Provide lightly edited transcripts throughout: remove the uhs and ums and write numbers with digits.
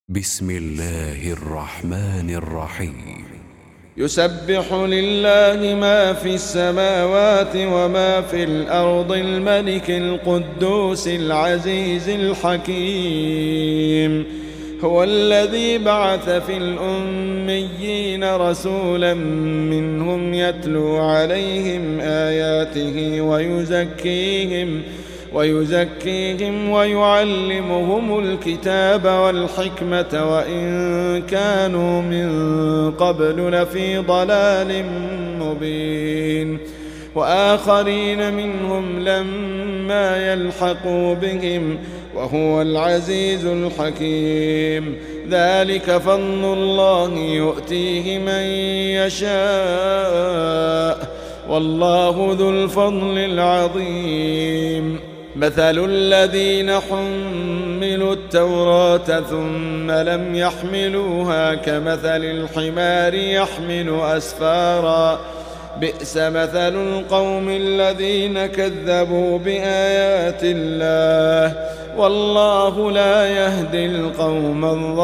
بسم الله الرحمن الرحيم. يسبح لله ما في السماوات وما في الأرض الملك القدوس العزيز الحكيم. هو الذي بعث في الأميين رسولا منهم يتلو عليهم آياته ويزكيهم ويعلمهم الكتاب والحكمة وإن كانوا من قبل لفي ضلال مبين. وآخرين منهم لما يلحقوا بهم وهو العزيز الحكيم. ذلك فضل الله يؤتيه من يشاء والله ذو الفضل العظيم. مثل الذين حملوا التوراة ثم لم يحملوها كمثل الحمار يحمل أسفارا بئس مثل القوم الذين كذبوا بآيات الله والله لا يهدي القوم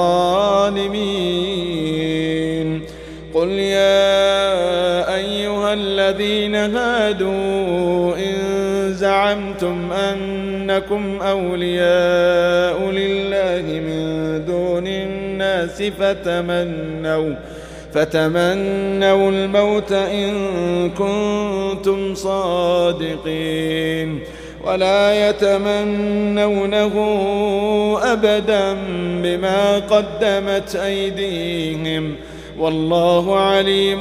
الظالمين. قل يا أيها الذين هادوا إن زعمتم أنكم أولياء لله من دون الناس فتمنوا الموت إن كنتم صادقين ولا يتمنونه أبدا بما قدمت أيديهم والله عليم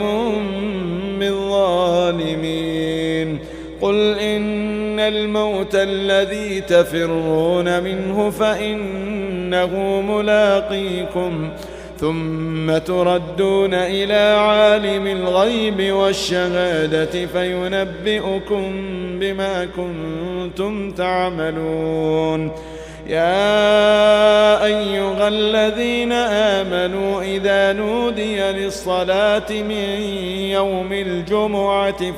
بالظالمين. قل إن الموت الذي تفرون منه فإنه ملاقيكم ثم تردون إلى عالم الغيب والشهادة فينبئكم بما كنتم تعملون. يا أيها الذين آمنوا إذا نودي للصلاة من يوم الجمعة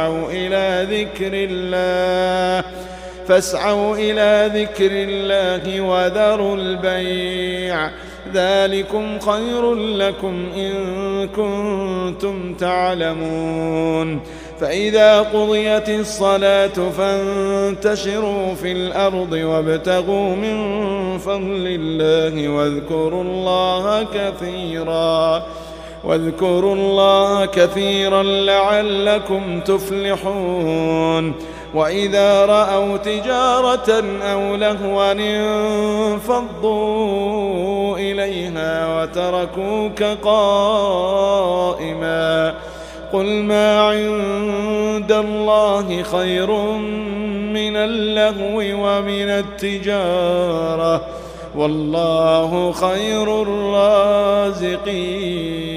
فاسعوا إلى ذكر الله وذروا البيع ذلكم خير لكم إن كنتم تعلمون. فإذا قضيت الصلاة فانتشروا في الأرض وابتغوا من فضل الله واذكروا الله كثيرا لعلكم تفلحون. وإذا رأوا تجارة أو لهوا انفضوا إليها وتركوك قائما. قل ما عند الله خير من اللهو ومن التجارة والله خير الرازقين.